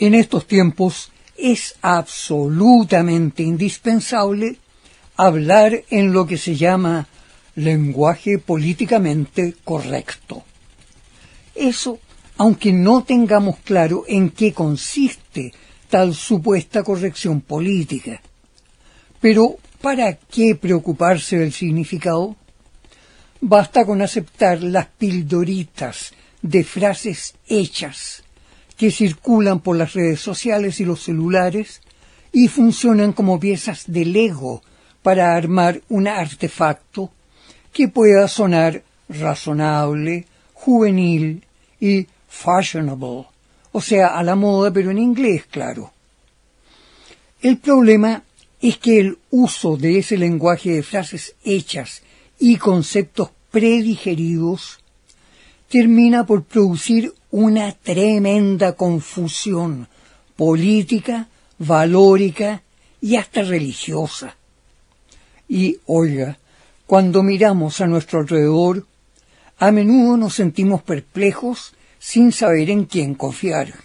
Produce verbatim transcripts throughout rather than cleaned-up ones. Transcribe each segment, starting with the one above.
En estos tiempos es absolutamente indispensable hablar en lo que se llama lenguaje políticamente correcto. Eso, aunque no tengamos claro en qué consiste tal supuesta corrección política. Pero, ¿para qué preocuparse del significado? Basta con aceptar las pildoritas de frases hechas que circulan por las redes sociales y los celulares y funcionan como piezas de Lego para armar un artefacto que pueda sonar razonable, juvenil y fashionable, o sea, a la moda, pero en inglés, claro. El problema es que el uso de ese lenguaje de frases hechas y conceptos predigeridos termina por producir una tremenda confusión política, valórica y hasta religiosa. Y, oiga, cuando miramos a nuestro alrededor, a menudo nos sentimos perplejos sin saber en quién confiar.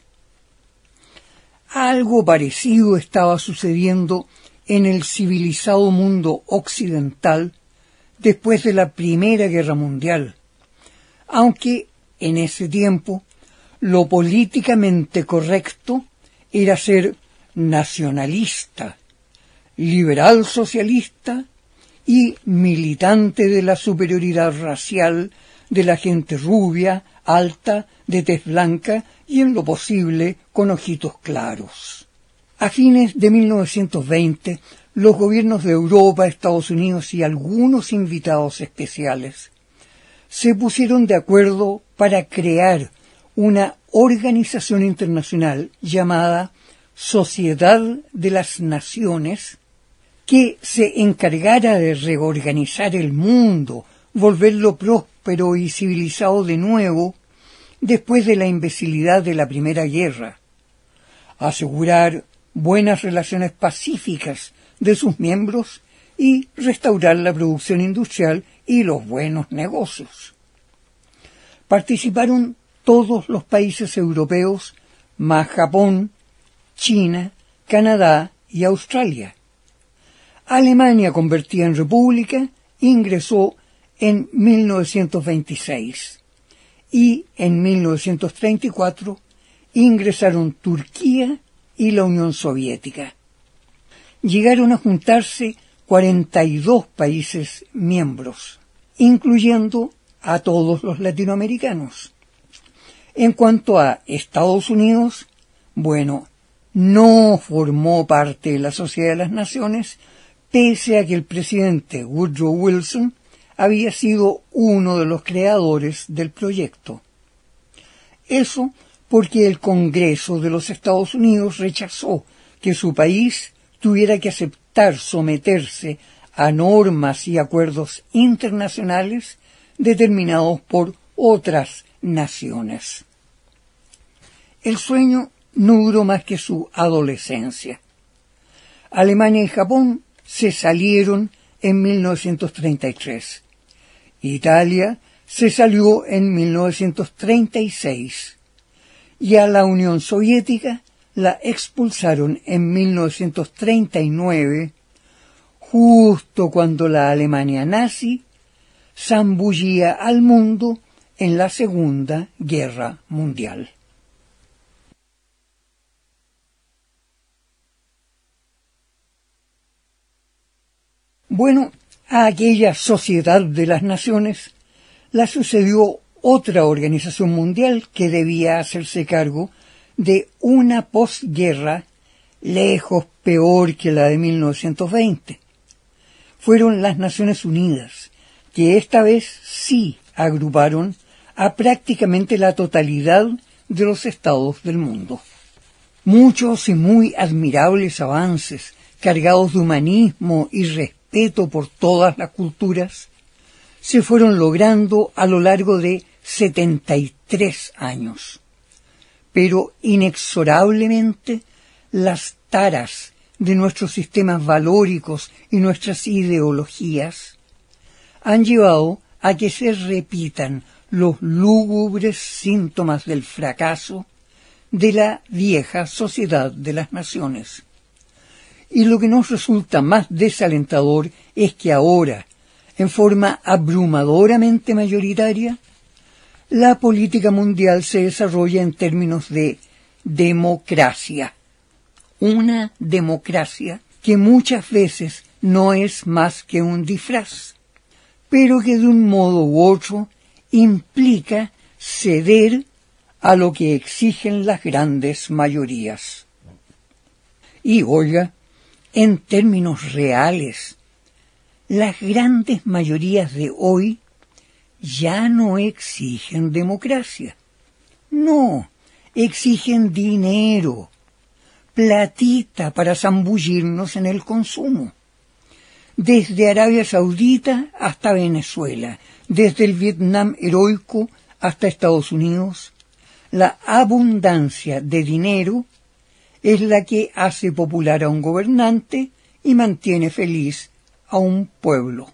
Algo parecido estaba sucediendo en el civilizado mundo occidental después de la Primera Guerra Mundial, aunque en ese tiempo lo políticamente correcto era ser nacionalista, liberal socialista y militante de la superioridad racial de la gente rubia, alta, de tez blanca y en lo posible con ojitos claros. A fines de mil novecientos veinte, los gobiernos de Europa, Estados Unidos y algunos invitados especiales se pusieron de acuerdo para crear una organización internacional llamada Sociedad de las Naciones que se encargara de reorganizar el mundo, volverlo próspero y civilizado de nuevo después de la imbecilidad de la Primera Guerra, asegurar buenas relaciones pacíficas de sus miembros y restaurar la producción industrial y los buenos negocios. Participaron todos los países europeos, más Japón, China, Canadá y Australia. Alemania, convertida en república, ingresó en mil novecientos veintiséis y en mil novecientos treinta y cuatro ingresaron Turquía y la Unión Soviética. Llegaron a juntarse cuarenta y dos países miembros, incluyendo a todos los latinoamericanos. En cuanto a Estados Unidos, bueno, no formó parte de la Sociedad de las Naciones, pese a que el presidente Woodrow Wilson había sido uno de los creadores del proyecto. Eso porque el Congreso de los Estados Unidos rechazó que su país tuviera que aceptar someterse a normas y acuerdos internacionales determinados por otras naciones. El sueño no duró más que su adolescencia. Alemania y Japón se salieron en mil novecientos treinta y tres. Italia se salió en mil novecientos treinta y seis. Y a la Unión Soviética la expulsaron en mil novecientos treinta y nueve, justo cuando la Alemania nazi zambullía al mundo en la Segunda Guerra Mundial. Bueno, a aquella Sociedad de las Naciones la sucedió otra organización mundial que debía hacerse cargo de una posguerra lejos peor que la de mil novecientos veinte. Fueron las Naciones Unidas, que esta vez sí agruparon a prácticamente la totalidad de los estados del mundo. Muchos y muy admirables avances, cargados de humanismo y respeto por todas las culturas, se fueron logrando a lo largo de setenta y tres años. Pero inexorablemente las taras de nuestros sistemas valóricos y nuestras ideologías han llevado a que se repitan los lúgubres síntomas del fracaso de la vieja sociedad de las naciones. Y lo que nos resulta más desalentador es que ahora, en forma abrumadoramente mayoritaria, la política mundial se desarrolla en términos de democracia. Una democracia que muchas veces no es más que un disfraz, pero que de un modo u otro implica ceder a lo que exigen las grandes mayorías. Y oiga, en términos reales, las grandes mayorías de hoy ya no exigen democracia. No, exigen dinero, platita para zambullirnos en el consumo. Desde Arabia Saudita hasta Venezuela, desde el Vietnam heroico hasta Estados Unidos, la abundancia de dinero es la que hace popular a un gobernante y mantiene feliz a un pueblo.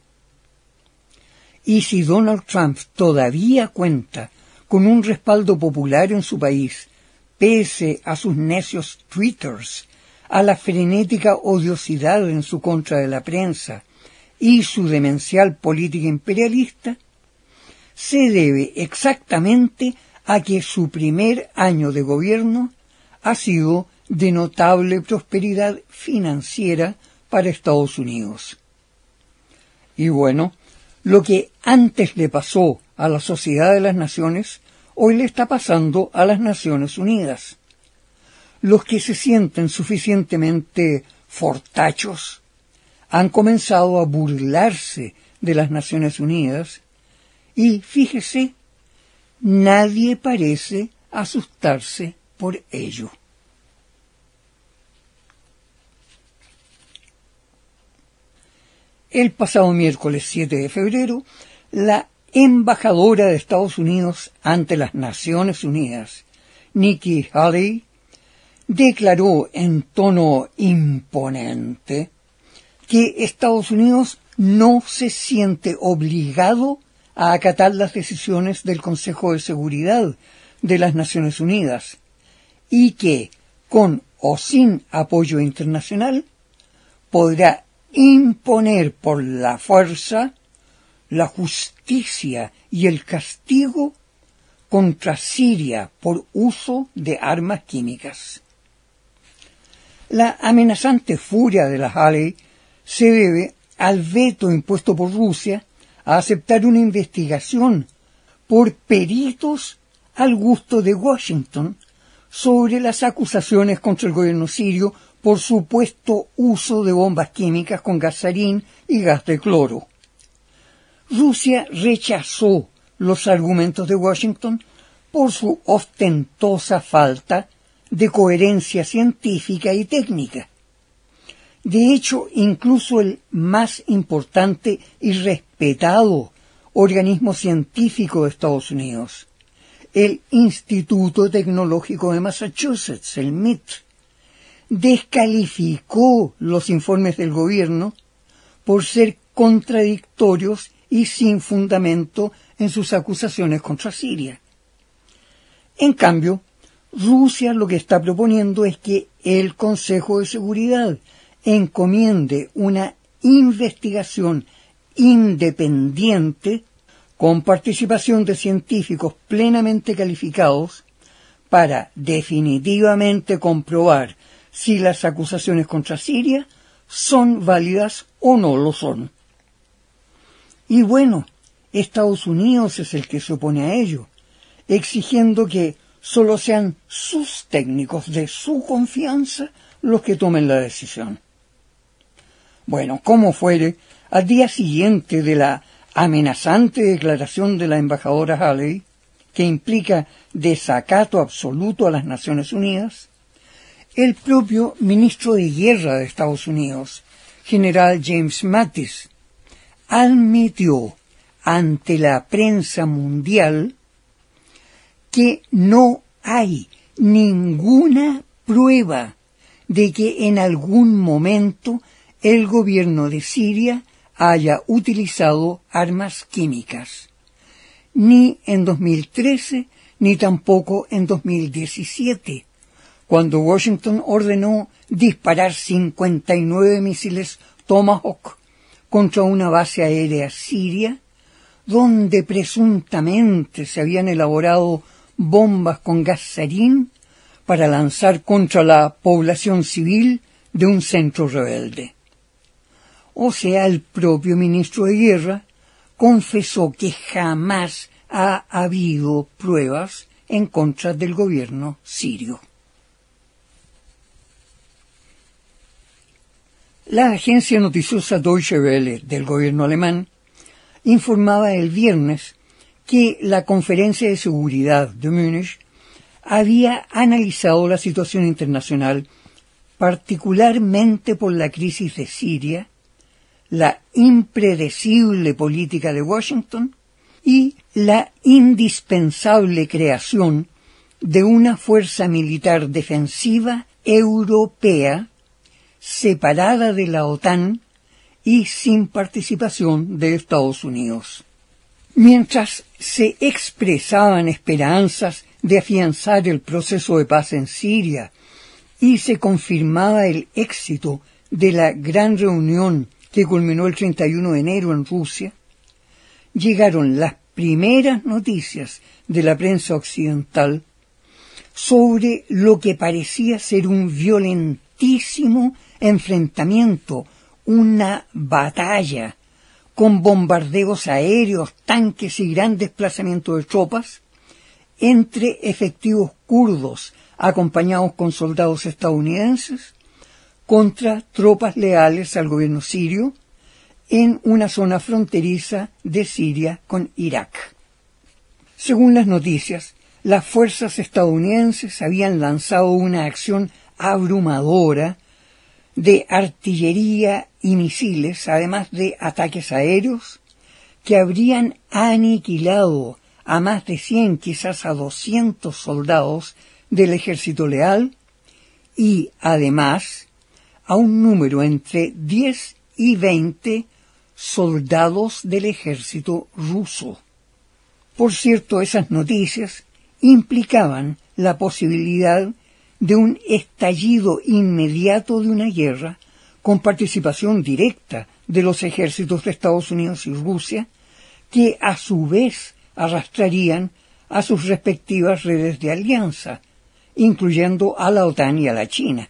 Y si Donald Trump todavía cuenta con un respaldo popular en su país, pese a sus necios twitters, a la frenética odiosidad en su contra de la prensa y su demencial política imperialista, se debe exactamente a que su primer año de gobierno ha sido de notable prosperidad financiera para Estados Unidos. Y bueno, lo que antes le pasó a la Sociedad de las Naciones, hoy le está pasando a las Naciones Unidas. Los que se sienten suficientemente fortachos han comenzado a burlarse de las Naciones Unidas y, fíjese, nadie parece asustarse por ello. El pasado miércoles siete de febrero, la embajadora de Estados Unidos ante las Naciones Unidas, Nikki Haley, declaró en tono imponente que Estados Unidos no se siente obligado a acatar las decisiones del Consejo de Seguridad de las Naciones Unidas y que, con o sin apoyo internacional, podrá imponer por la fuerza la justicia y el castigo contra Siria por uso de armas químicas. La amenazante furia de la Haley se debe al veto impuesto por Rusia a aceptar una investigación por peritos al gusto de Washington sobre las acusaciones contra el gobierno sirio por supuesto uso de bombas químicas con gas sarín y gas de cloro. Rusia rechazó los argumentos de Washington por su ostentosa falta de coherencia científica y técnica. De hecho, incluso el más importante y respetado organismo científico de Estados Unidos, el Instituto Tecnológico de Massachusetts, el M I T, descalificó los informes del gobierno por ser contradictorios y sin fundamento en sus acusaciones contra Siria. En cambio, Rusia lo que está proponiendo es que el Consejo de Seguridad encomiende una investigación independiente con participación de científicos plenamente calificados para definitivamente comprobar si las acusaciones contra Siria son válidas o no lo son. Y bueno, Estados Unidos es el que se opone a ello, exigiendo que solo sean sus técnicos de su confianza los que tomen la decisión. Bueno, como fuere, al día siguiente de la amenazante declaración de la embajadora Haley, que implica desacato absoluto a las Naciones Unidas, el propio ministro de Guerra de Estados Unidos, general James Mattis, admitió ante la prensa mundial que no hay ninguna prueba de que en algún momento el gobierno de Siria haya utilizado armas químicas, ni en dos mil trece ni tampoco en dos mil diecisiete, cuando Washington ordenó disparar cincuenta y nueve misiles Tomahawk contra una base aérea siria, donde presuntamente se habían elaborado bombas con gas sarín para lanzar contra la población civil de un centro rebelde. O sea, el propio ministro de Guerra confesó que jamás ha habido pruebas en contra del gobierno sirio. La agencia noticiosa Deutsche Welle del gobierno alemán informaba el viernes que la Conferencia de Seguridad de Múnich había analizado la situación internacional, particularmente por la crisis de Siria, la impredecible política de Washington y la indispensable creación de una fuerza militar defensiva europea separada de la OTAN y sin participación de Estados Unidos. Mientras se expresaban esperanzas de afianzar el proceso de paz en Siria y se confirmaba el éxito de la gran reunión que culminó el treinta y uno de enero en Rusia, llegaron las primeras noticias de la prensa occidental sobre lo que parecía ser un violentísimo enfrentamiento, una batalla, con bombardeos aéreos, tanques y gran desplazamiento de tropas, entre efectivos kurdos acompañados con soldados estadounidenses contra tropas leales al gobierno sirio en una zona fronteriza de Siria con Irak. Según las noticias, las fuerzas estadounidenses habían lanzado una acción abrumadora de artillería y misiles, además de ataques aéreos, que habrían aniquilado a más de cien, quizás a doscientos soldados del ejército leal y, además, a un número entre diez y veinte soldados del ejército ruso. Por cierto, esas noticias implicaban la posibilidad de un estallido inmediato de una guerra con participación directa de los ejércitos de Estados Unidos y Rusia, que a su vez arrastrarían a sus respectivas redes de alianza, incluyendo a la OTAN y a la China.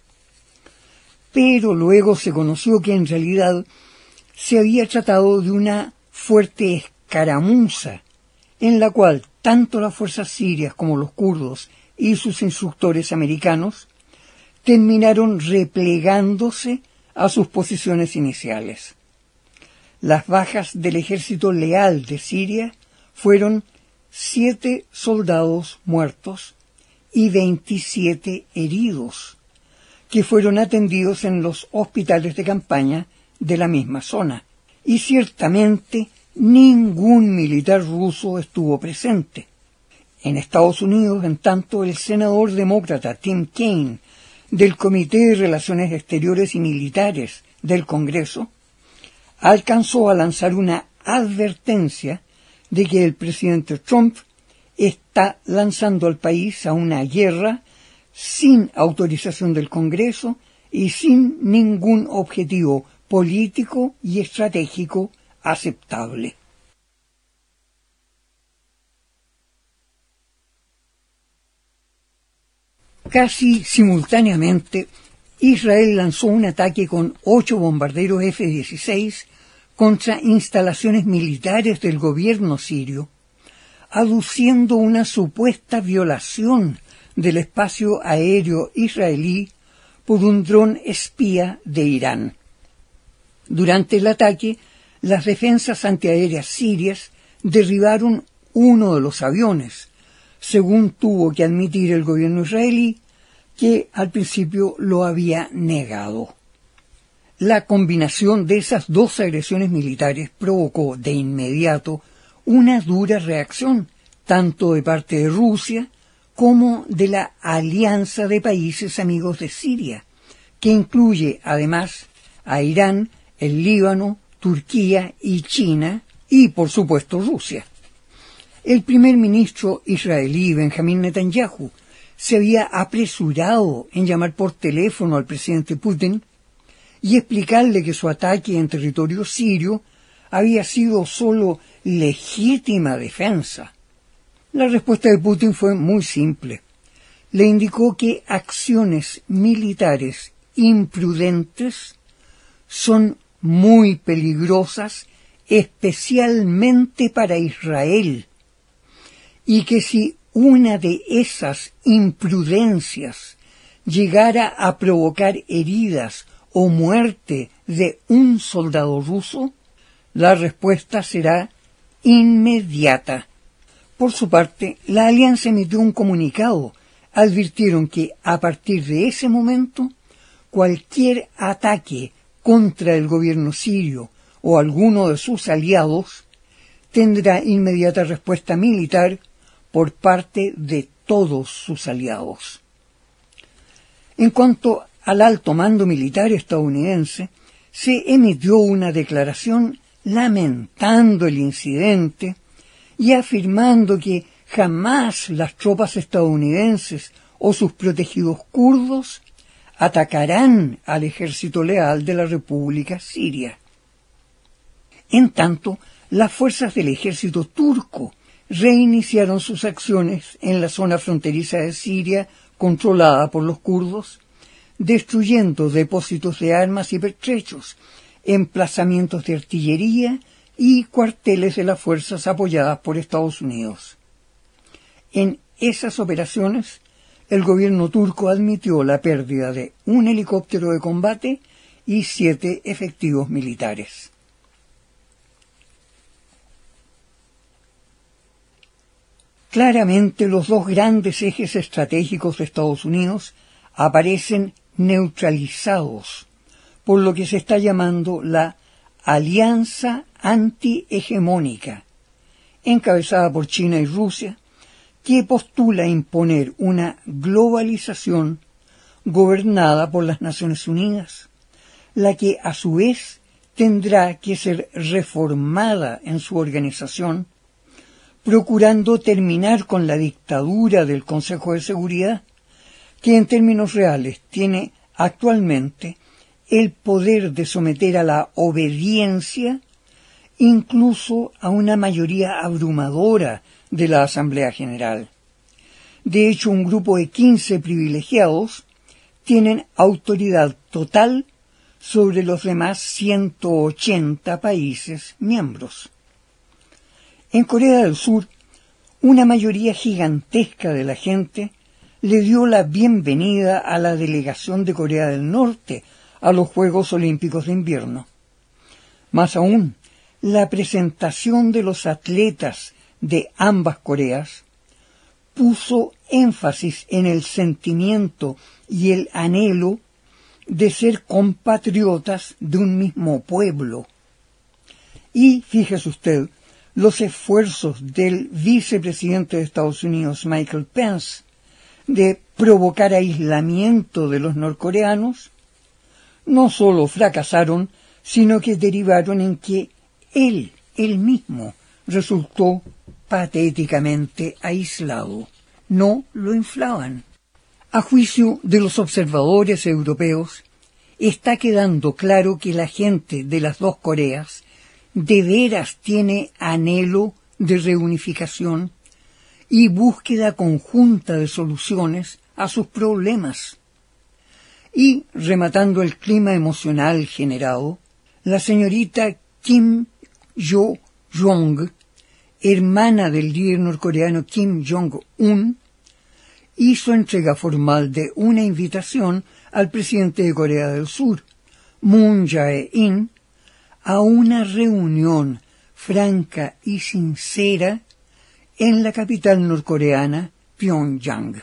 Pero luego se conoció que en realidad se había tratado de una fuerte escaramuza, en la cual tanto las fuerzas sirias como los kurdos y sus instructores americanos terminaron replegándose a sus posiciones iniciales. Las bajas del ejército leal de Siria fueron siete soldados muertos y veintisiete heridos, que fueron atendidos en los hospitales de campaña de la misma zona, y ciertamente ningún militar ruso estuvo presente. En Estados Unidos, en tanto, el senador demócrata Tim Kaine, del Comité de Relaciones Exteriores y Militares del Congreso, alcanzó a lanzar una advertencia de que el presidente Trump está lanzando al país a una guerra sin autorización del Congreso y sin ningún objetivo político y estratégico aceptable. Casi simultáneamente, Israel lanzó un ataque con ocho bombarderos F dieciséis contra instalaciones militares del gobierno sirio, aduciendo una supuesta violación del espacio aéreo israelí por un dron espía de Irán. Durante el ataque, las defensas antiaéreas sirias derribaron uno de los aviones, según tuvo que admitir el gobierno israelí, que al principio lo había negado. La combinación de esas dos agresiones militares provocó de inmediato una dura reacción, tanto de parte de Rusia como de la Alianza de Países Amigos de Siria, que incluye además a Irán, el Líbano, Turquía y China, y por supuesto Rusia. El primer ministro israelí, Benjamín Netanyahu, se había apresurado en llamar por teléfono al presidente Putin y explicarle que su ataque en territorio sirio había sido solo legítima defensa. La respuesta de Putin fue muy simple. Le indicó que acciones militares imprudentes son muy peligrosas, especialmente para Israel, y que si una de esas imprudencias llegara a provocar heridas o muerte de un soldado ruso, la respuesta será inmediata. Por su parte, la alianza emitió un comunicado. Advirtieron que a partir de ese momento, cualquier ataque contra el gobierno sirio o alguno de sus aliados tendrá inmediata respuesta militar por parte de todos sus aliados. En cuanto al alto mando militar estadounidense, se emitió una declaración lamentando el incidente y afirmando que jamás las tropas estadounidenses o sus protegidos kurdos atacarán al ejército leal de la República Siria. En tanto, las fuerzas del ejército turco reiniciaron sus acciones en la zona fronteriza de Siria controlada por los kurdos, destruyendo depósitos de armas y pertrechos, emplazamientos de artillería y cuarteles de las fuerzas apoyadas por Estados Unidos. En esas operaciones, el gobierno turco admitió la pérdida de un helicóptero de combate y siete efectivos militares. Claramente, los dos grandes ejes estratégicos de Estados Unidos aparecen neutralizados por lo que se está llamando la Alianza Antihegemónica, encabezada por China y Rusia, que postula imponer una globalización gobernada por las Naciones Unidas, la que a su vez tendrá que ser reformada en su organización, procurando terminar con la dictadura del Consejo de Seguridad, que en términos reales tiene actualmente el poder de someter a la obediencia incluso a una mayoría abrumadora de la Asamblea General. De hecho, un grupo de quince privilegiados tienen autoridad total sobre los demás ciento ochenta países miembros. En Corea del Sur, una mayoría gigantesca de la gente le dio la bienvenida a la delegación de Corea del Norte a los Juegos Olímpicos de Invierno. Más aún, la presentación de los atletas de ambas Coreas puso énfasis en el sentimiento y el anhelo de ser compatriotas de un mismo pueblo. Y, fíjese usted, los esfuerzos del vicepresidente de Estados Unidos, Michael Pence, de provocar aislamiento de los norcoreanos, no solo fracasaron, sino que derivaron en que él, él mismo, resultó patéticamente aislado. No lo inflaban. A juicio de los observadores europeos, está quedando claro que la gente de las dos Coreas de veras tiene anhelo de reunificación y búsqueda conjunta de soluciones a sus problemas. Y, rematando el clima emocional generado, la señorita Kim Yo-jong, hermana del líder norcoreano Kim Jong-un, hizo entrega formal de una invitación al presidente de Corea del Sur, Moon Jae-in, a una reunión franca y sincera en la capital norcoreana, Pyongyang.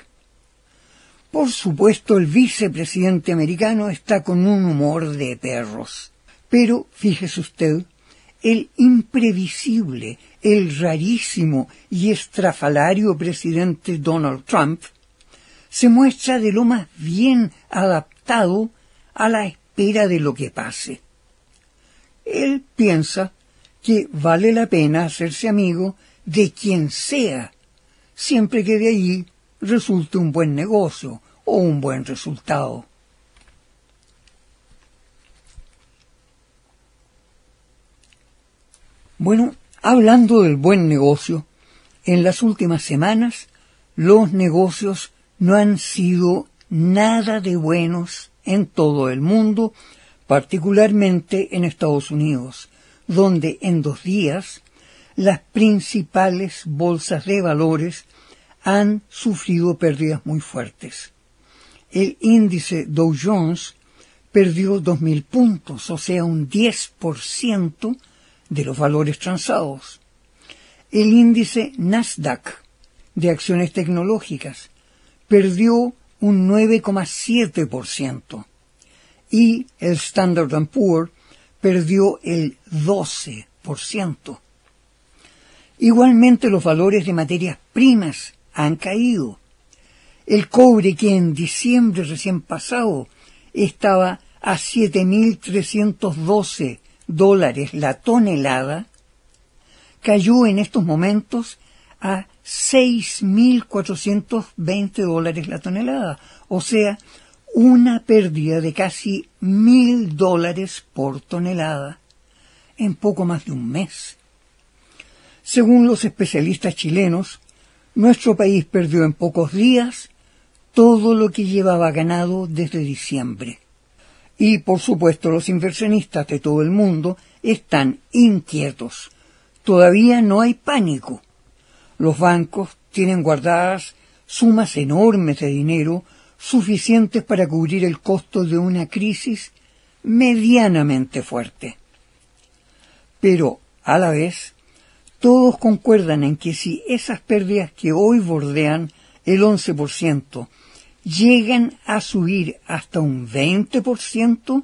Por supuesto, el vicepresidente americano está con un humor de perros. Pero, fíjese usted, el imprevisible, el rarísimo y estrafalario presidente Donald Trump se muestra de lo más bien adaptado a la espera de lo que pase. Él piensa que vale la pena hacerse amigo de quien sea, siempre que de allí resulte un buen negocio o un buen resultado. Bueno, hablando del buen negocio, en las últimas semanas los negocios no han sido nada de buenos en todo el mundo, particularmente en Estados Unidos, donde en dos días las principales bolsas de valores han sufrido pérdidas muy fuertes. El índice Dow Jones perdió dos mil puntos, o sea, un diez por ciento de los valores transados. El índice Nasdaq de acciones tecnológicas perdió un nueve coma siete por ciento y el Standard and Poor's perdió el doce por ciento. Igualmente los valores de materias primas han caído. El cobre, que en diciembre recién pasado estaba a siete mil trescientos doce dólares la tonelada, cayó en estos momentos a seis mil cuatrocientos veinte dólares la tonelada, o sea, una pérdida de casi mil dólares por tonelada en poco más de un mes. Según los especialistas chilenos, nuestro país perdió en pocos días todo lo que llevaba ganado desde diciembre. Y, por supuesto, los inversionistas de todo el mundo están inquietos. Todavía no hay pánico. Los bancos tienen guardadas sumas enormes de dinero suficientes para cubrir el costo de una crisis medianamente fuerte. Pero, a la vez, todos concuerdan en que si esas pérdidas que hoy bordean el once por ciento llegan a subir hasta un veinte por ciento,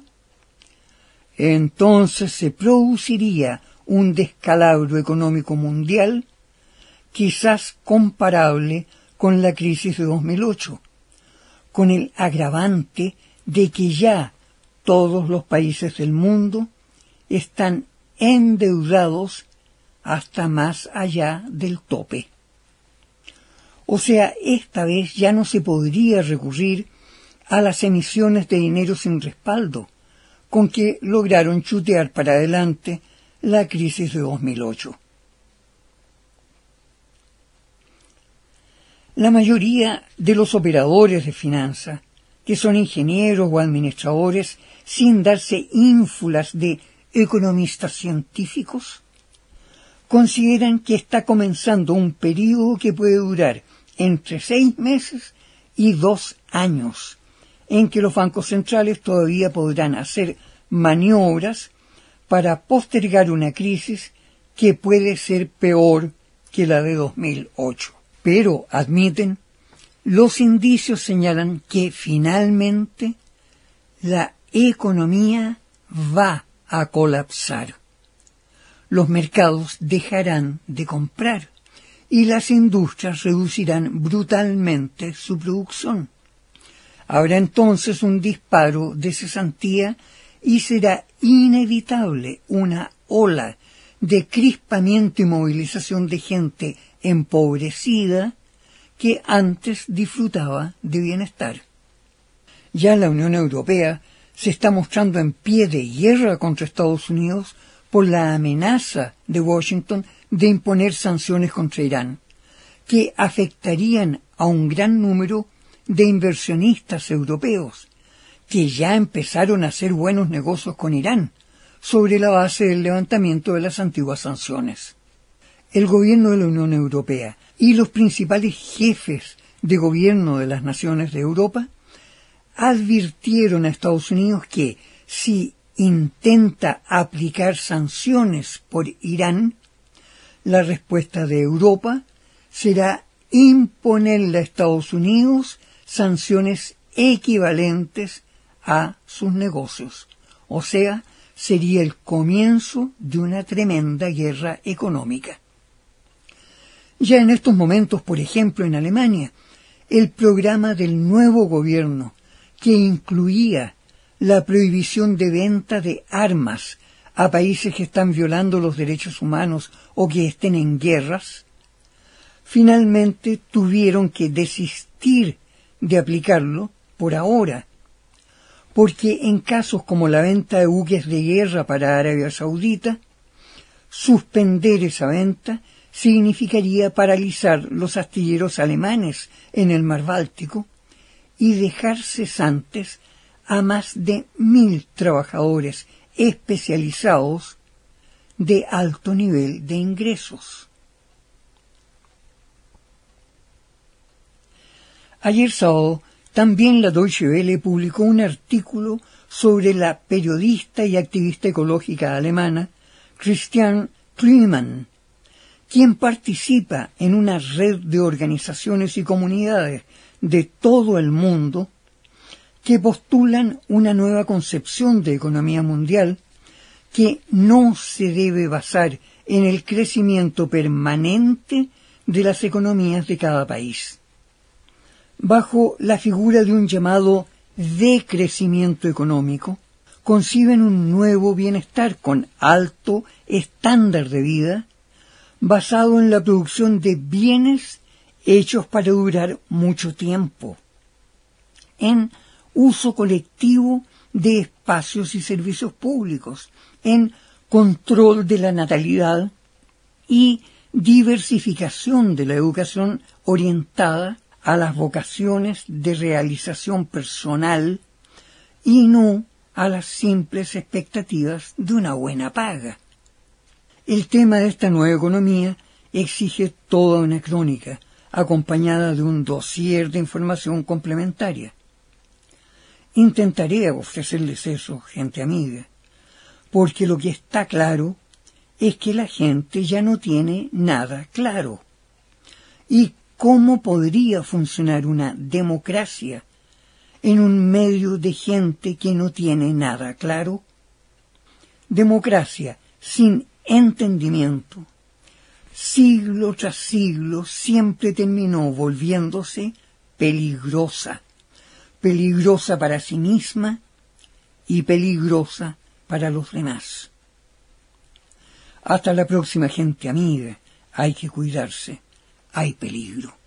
entonces se produciría un descalabro económico mundial quizás comparable con la crisis de dos mil ocho, con el agravante de que ya todos los países del mundo están endeudados hasta más allá del tope. O sea, esta vez ya no se podría recurrir a las emisiones de dinero sin respaldo, con que lograron chutear para adelante la crisis de dos mil ocho. La mayoría de los operadores de finanzas, que son ingenieros o administradores sin darse ínfulas de economistas científicos, consideran que está comenzando un período que puede durar entre seis meses y dos años, en que los bancos centrales todavía podrán hacer maniobras para postergar una crisis que puede ser peor que la de dos mil ocho. Pero, admiten, los indicios señalan que finalmente la economía va a colapsar. Los mercados dejarán de comprar y las industrias reducirán brutalmente su producción. Habrá entonces un disparo de cesantía y será inevitable una ola de crispamiento y movilización de gente empobrecida que antes disfrutaba de bienestar. Ya la Unión Europea se está mostrando en pie de guerra contra Estados Unidos por la amenaza de Washington de imponer sanciones contra Irán, que afectarían a un gran número de inversionistas europeos, que ya empezaron a hacer buenos negocios con Irán, sobre la base del levantamiento de las antiguas sanciones. El gobierno de la Unión Europea y los principales jefes de gobierno de las naciones de Europa advirtieron a Estados Unidos que si intenta aplicar sanciones por Irán, la respuesta de Europa será imponerle a Estados Unidos sanciones equivalentes a sus negocios. O sea, sería el comienzo de una tremenda guerra económica. Ya en estos momentos, por ejemplo, en Alemania, el programa del nuevo gobierno, que incluía la prohibición de venta de armas a países que están violando los derechos humanos o que estén en guerras, finalmente tuvieron que desistir de aplicarlo por ahora, porque en casos como la venta de buques de guerra para Arabia Saudita, suspender esa venta significaría paralizar los astilleros alemanes en el mar Báltico y dejar cesantes a más de mil trabajadores especializados de alto nivel de ingresos. Ayer sábado, también la Deutsche Welle publicó un artículo sobre la periodista y activista ecológica alemana Christiane Klünemann, quien participa en una red de organizaciones y comunidades de todo el mundo que postulan una nueva concepción de economía mundial que no se debe basar en el crecimiento permanente de las economías de cada país. Bajo la figura de un llamado decrecimiento económico, conciben un nuevo bienestar con alto estándar de vida, basado en la producción de bienes hechos para durar mucho tiempo, en uso colectivo de espacios y servicios públicos, en control de la natalidad y diversificación de la educación orientada a las vocaciones de realización personal y no a las simples expectativas de una buena paga. El tema de esta nueva economía exige toda una crónica, acompañada de un dossier de información complementaria. Intentaré ofrecerles eso, gente amiga, porque lo que está claro es que la gente ya no tiene nada claro. ¿Y cómo podría funcionar una democracia en un medio de gente que no tiene nada claro? Democracia sin entendimiento, siglo tras siglo, siempre terminó volviéndose peligrosa, peligrosa para sí misma y peligrosa para los demás. Hasta la próxima, gente amiga. Hay que cuidarse. Hay peligro.